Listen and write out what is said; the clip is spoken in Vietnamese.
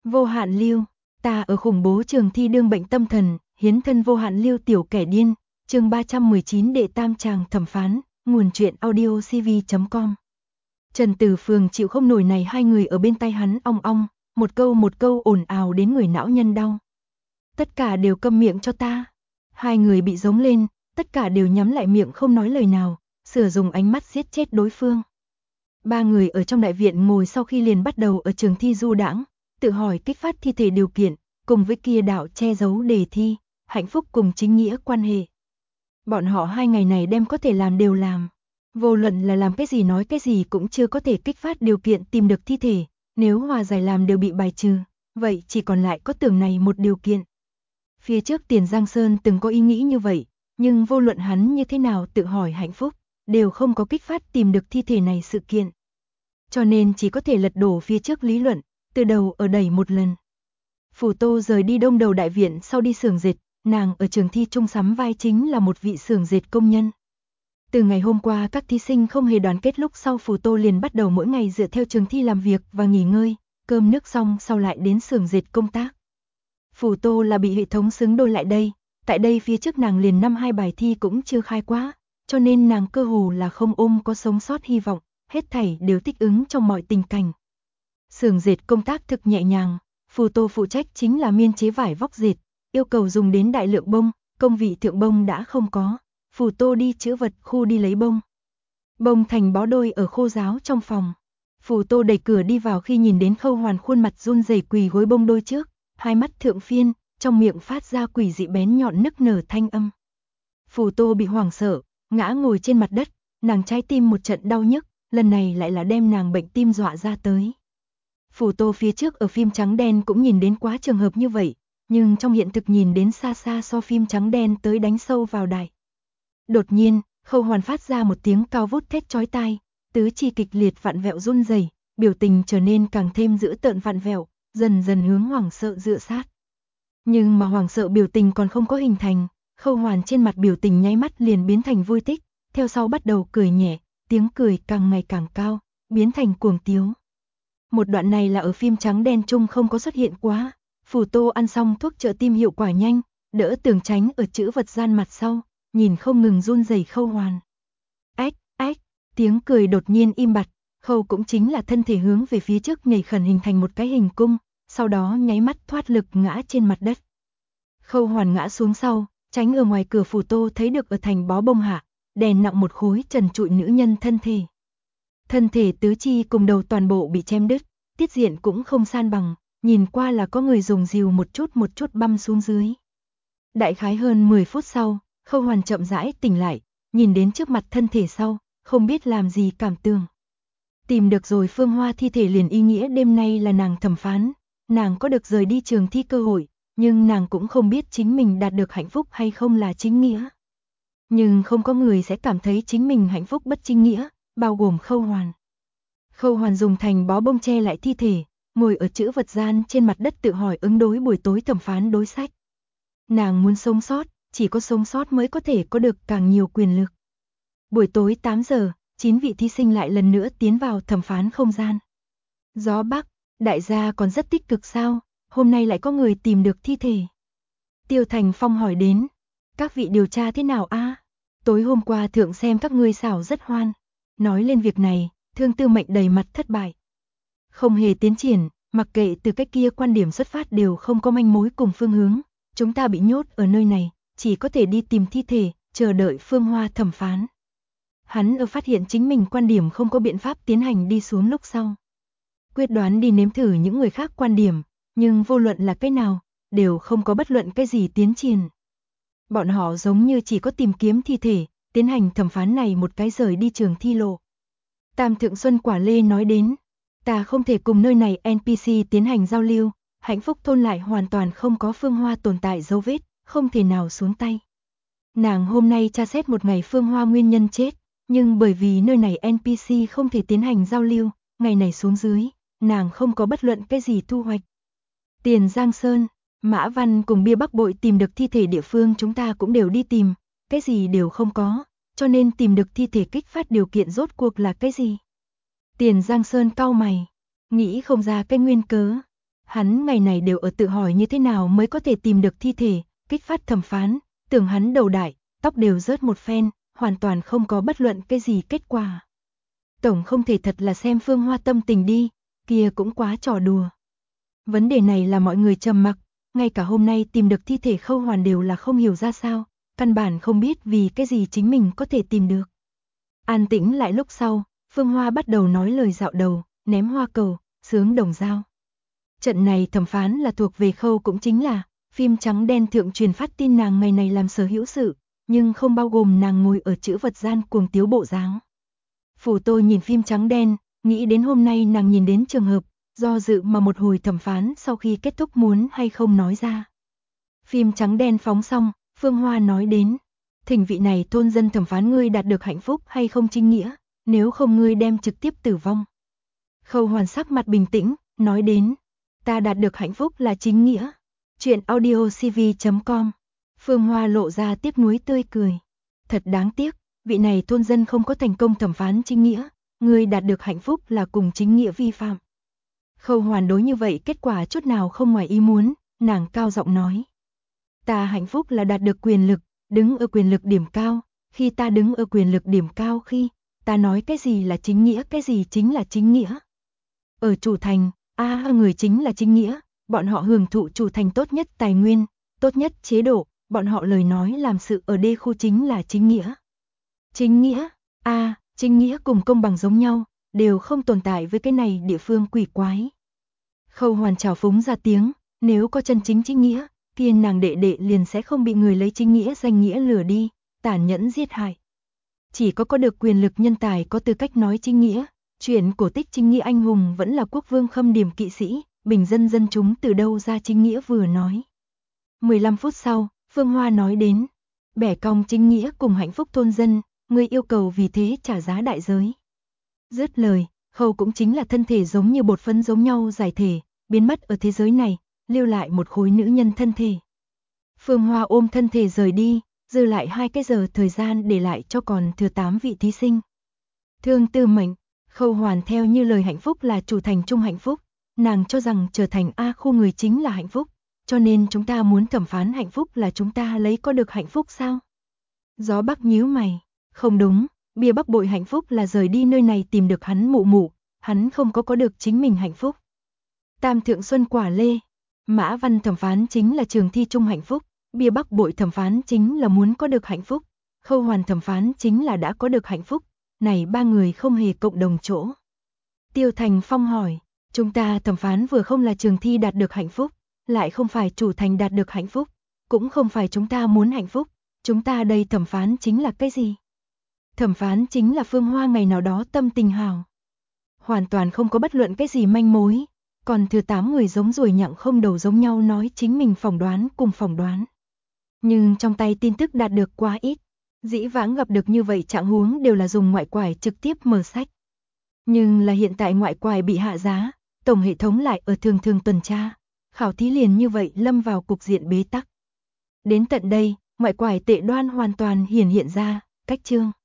Vô Hạn Lưu, ta ở khủng bố trường thi đương bệnh tâm thần, hiến thân vô hạn lưu tiểu kẻ điên, chương 319 đệ tam tràng thẩm phán, nguồn truyện audio cv.com. Trần Tử Phường chịu không nổi này hai người ở bên tai hắn ong ong, một câu ồn ào đến người não nhân đau. Tất cả đều câm miệng cho ta. Hai người bị giống lên, tất cả đều nhắm lại miệng không nói lời nào, sử dụng ánh mắt giết chết đối phương. Ba người ở trong đại viện ngồi sau khi liền bắt đầu ở trường thi du đãng, tự hỏi kích phát thi thể điều kiện, cùng với kia đạo che giấu đề thi, hạnh phúc cùng chính nghĩa quan hệ. Bọn họ hai ngày này đem có thể làm đều làm. Vô luận là làm cái gì nói cái gì cũng chưa có thể kích phát điều kiện tìm được thi thể, nếu hòa giải làm đều bị bài trừ, vậy chỉ còn lại có tưởng này một điều kiện. Phía trước Tiền Giang Sơn từng có ý nghĩ như vậy, nhưng vô luận hắn như thế nào tự hỏi hạnh phúc, đều không có kích phát tìm được thi thể này sự kiện. Cho nên chỉ có thể lật đổ phía trước lý luận, từ đầu ở đẩy một lần. Phủ Tô rời đi Đông Đầu đại viện sau đi xưởng dệt, nàng ở trường thi chung sắm vai chính là một vị xưởng dệt công nhân. Từ ngày hôm qua các thí sinh không hề đoàn kết lúc sau Phủ Tô liền bắt đầu mỗi ngày dựa theo trường thi làm việc và nghỉ ngơi, cơm nước xong sau lại đến xưởng dệt công tác. Phủ Tô là bị hệ thống xứng đôi lại đây, tại đây phía trước nàng liền 5-2 bài thi cũng chưa khai quá, cho nên nàng cơ hồ là không có sống sót hy vọng, hết thảy đều thích ứng trong mọi tình cảnh. Xưởng dệt công tác thực nhẹ nhàng, Phủ Tô phụ trách chính là miên chế vải vóc dệt, yêu cầu dùng đến đại lượng bông, công vị thượng bông đã không có, Phủ Tô đi chữ vật khu đi lấy bông. Bông thành bó đôi ở khô ráo trong phòng. Phủ Tô đẩy cửa đi vào khi nhìn đến Khâu Hoàn khuôn mặt run rẩy quỳ gối bông đôi trước, hai mắt thượng phiên, trong miệng phát ra quỷ dị bén nhọn nức nở thanh âm. Phủ Tô bị hoảng sợ, ngã ngồi trên mặt đất, nàng trái tim một trận đau nhức, lần này lại là đem nàng bệnh tim dọa ra tới. Phủ Tô phía trước ở phim trắng đen cũng nhìn đến quá trường hợp như vậy, nhưng trong hiện thực nhìn đến xa xa so phim trắng đen tới đánh sâu vào đài. Đột nhiên, Khâu Hoàn phát ra một tiếng cao vút thét chói tai, tứ chi kịch liệt vặn vẹo run rẩy, biểu tình trở nên càng thêm dữ tợn vặn vẹo, dần dần hướng hoảng sợ dựa sát. Nhưng mà hoảng sợ biểu tình còn không có hình thành, Khâu Hoàn trên mặt biểu tình nháy mắt liền biến thành vui thích, theo sau bắt đầu cười nhẹ, tiếng cười càng ngày càng cao, biến thành cuồng tiếu. Một đoạn này là ở phim trắng đen chung không có xuất hiện quá. Phủ Tô ăn xong thuốc trợ tim hiệu quả nhanh, đỡ tường tránh ở chữ vật gian mặt sau, nhìn không ngừng run rẩy Khâu Hoàn. Ách, ách, tiếng cười đột nhiên im bặt, Khâu cũng chính là thân thể hướng về phía trước nhảy khẩn hình thành một cái hình cung, sau đó nháy mắt thoát lực ngã trên mặt đất. Khâu Hoàn ngã xuống sau, tránh ở ngoài cửa Phủ Tô thấy được ở thành bó bông hạ, đè nặng một khối trần trụi nữ nhân thân thể. Thân thể tứ chi cùng đầu toàn bộ bị chém đứt, tiết diện cũng không san bằng, nhìn qua là có người dùng rìu một chút băm xuống dưới. Đại khái hơn 10 phút sau, Khâu Hoàn chậm rãi tỉnh lại, nhìn đến trước mặt thân thể sau, không biết làm gì cảm tưởng. Tìm được rồi Phương Hoa thi thể liền ý nghĩa đêm nay là nàng thẩm phán, nàng có được rời đi trường thi cơ hội, nhưng nàng cũng không biết chính mình đạt được hạnh phúc hay không là chính nghĩa. Nhưng không có người sẽ cảm thấy chính mình hạnh phúc bất chính nghĩa, bao gồm Khâu Hoàn. Khâu Hoàn dùng thành bó bông che lại thi thể, ngồi ở chữ vật gian trên mặt đất tự hỏi ứng đối buổi tối thẩm phán đối sách. Nàng muốn sống sót, chỉ có sống sót mới có thể có được càng nhiều quyền lực. Buổi tối 8 giờ, 9 vị thí sinh lại lần nữa tiến vào thẩm phán không gian. Gió Bắc, đại gia còn rất tích cực sao, hôm nay lại có người tìm được thi thể. Tiêu Thành Phong hỏi đến, các vị điều tra thế nào a? Tối hôm qua thượng xem các ngươi xảo rất hoan. Nói lên việc này, Thương Tư Mệnh đầy mặt thất bại. Không hề tiến triển, mặc kệ từ cách kia quan điểm xuất phát đều không có manh mối cùng phương hướng. Chúng ta bị nhốt ở nơi này, chỉ có thể đi tìm thi thể, chờ đợi Phương Hoa thẩm phán. Hắn ở phát hiện chính mình quan điểm không có biện pháp tiến hành đi xuống lúc sau. Quyết đoán đi nếm thử những người khác quan điểm, nhưng vô luận là cái nào, đều không có bất luận cái gì tiến triển. Bọn họ giống như chỉ có tìm kiếm thi thể, tiến hành thẩm phán này một cái rời đi trường thi lộ. Tam Thượng Xuân Quả Lê nói đến, ta không thể cùng nơi này NPC tiến hành giao lưu, hạnh phúc thôn lại hoàn toàn không có Phương Hoa tồn tại dấu vết, không thể nào xuống tay. Nàng hôm nay tra xét một ngày Phương Hoa nguyên nhân chết, nhưng bởi vì nơi này NPC không thể tiến hành giao lưu, ngày này xuống dưới, nàng không có bất luận cái gì thu hoạch. Tiền Giang Sơn, Mã Văn cùng Bia Bắc Bội tìm được thi thể địa phương chúng ta cũng đều đi tìm, cái gì đều không có, cho nên tìm được thi thể kích phát điều kiện rốt cuộc là cái gì? Tiền Giang Sơn cau mày, nghĩ không ra cái nguyên cớ. Hắn ngày này đều ở tự hỏi như thế nào mới có thể tìm được thi thể, kích phát thẩm phán, tưởng hắn đầu đại, tóc đều rớt một phen, hoàn toàn không có bất luận cái gì kết quả. Tổng không thể thật là xem Phương Hoa tâm tình đi, kia cũng quá trò đùa. Vấn đề này là mọi người trầm mặc, ngay cả hôm nay tìm được thi thể Khâu Hoàn đều là không hiểu ra sao, căn bản không biết vì cái gì chính mình có thể tìm được. An tĩnh lại lúc sau, Phương Hoa bắt đầu nói lời dạo đầu, ném hoa cầu, sướng đồng dao. Trận này thẩm phán là thuộc về Khâu, cũng chính là phim trắng đen thượng truyền phát tin nàng ngày này làm sở hữu sự, nhưng không bao gồm nàng ngồi ở chữ vật gian cuồng tiếu bộ dáng. Phủ Tôi nhìn phim trắng đen, nghĩ đến hôm nay nàng nhìn đến trường hợp, do dự mà một hồi thẩm phán sau khi kết thúc muốn hay không nói ra. Phim trắng đen phóng xong, Phương Hoa nói đến, thỉnh vị này thôn dân thẩm phán ngươi đạt được hạnh phúc hay không chính nghĩa, nếu không ngươi đem trực tiếp tử vong. Khâu Hoàn sắc mặt bình tĩnh, nói đến, ta đạt được hạnh phúc là chính nghĩa. Chuyện audiocv.com. Phương Hoa lộ ra tiếc nuối tươi cười. Thật đáng tiếc, vị này thôn dân không có thành công thẩm phán chính nghĩa, ngươi đạt được hạnh phúc là cùng chính nghĩa vi phạm. Khâu Hoàn đối như vậy kết quả chút nào không ngoài ý muốn, nàng cao giọng nói. Ta hạnh phúc là đạt được quyền lực, đứng ở quyền lực điểm cao, khi ta đứng ở quyền lực điểm cao khi, ta nói cái gì là chính nghĩa, cái gì chính là chính nghĩa. Ở chủ thành, người chính là chính nghĩa, bọn họ hưởng thụ chủ thành tốt nhất tài nguyên, tốt nhất chế độ, bọn họ lời nói làm sự ở đê khu chính là chính nghĩa. Chính nghĩa, chính nghĩa cùng công bằng giống nhau, đều không tồn tại với cái này địa phương quỷ quái. Khâu Hoàn trào phúng ra tiếng, nếu có chân chính chính nghĩa, kia nàng đệ đệ liền sẽ không bị người lấy chính nghĩa danh nghĩa lừa đi, tàn nhẫn giết hại. Chỉ có được quyền lực nhân tài có tư cách nói chính nghĩa, chuyện cổ tích chính nghĩa anh hùng vẫn là quốc vương Khâm Điểm kỵ sĩ, bình dân dân chúng từ đâu ra chính nghĩa vừa nói. 15 phút sau, Phương Hoa nói đến, bẻ cong chính nghĩa cùng hạnh phúc thôn dân, người yêu cầu vì thế trả giá đại giới. Dứt lời, Khâu cũng chính là thân thể giống như bột phấn giống nhau giải thể, biến mất ở thế giới này, lưu lại một khối nữ nhân thân thể. Phương Hoa ôm thân thể rời đi, dư lại 2 cái giờ thời gian để lại cho còn thừa 8 vị thí sinh. Thương tư mệnh, Khâu Hoàn theo như lời hạnh phúc là chủ thành chung hạnh phúc, nàng cho rằng trở thành A khu người chính là hạnh phúc, cho nên chúng ta muốn thẩm phán hạnh phúc là chúng ta lấy có được hạnh phúc sao? Gió Bắc nhíu mày, không đúng, Bia Bắc bội hạnh phúc là rời đi nơi này tìm được hắn mụ mụ, hắn không có được chính mình hạnh phúc. Tam Thượng Xuân Quả Lê, Mã Văn thẩm phán chính là trường thi chung hạnh phúc, Bia Bắc bội thẩm phán chính là muốn có được hạnh phúc, Khâu Hoàn thẩm phán chính là đã có được hạnh phúc, này 3 người không hề cộng đồng chỗ. Tiêu Thành Phong hỏi, chúng ta thẩm phán vừa không là trường thi đạt được hạnh phúc, lại không phải chủ thành đạt được hạnh phúc, cũng không phải chúng ta muốn hạnh phúc, chúng ta đây thẩm phán chính là cái gì? Thẩm phán chính là Phương Hoa ngày nào đó tâm tình hào. Hoàn toàn không có bất luận cái gì manh mối, còn thừa 8 người giống ruồi nhặng không đầu giống nhau nói chính mình phỏng đoán cùng phỏng đoán. Nhưng trong tay tin tức đạt được quá ít, dĩ vãng gặp được như vậy trạng huống đều là dùng ngoại quải trực tiếp mở sách. Nhưng là hiện tại ngoại quải bị hạ giá, tổng hệ thống lại ở thường tuần tra, khảo thí liền như vậy lâm vào cục diện bế tắc. Đến tận đây, ngoại quải tệ đoan hoàn toàn hiển hiện ra, cách chương.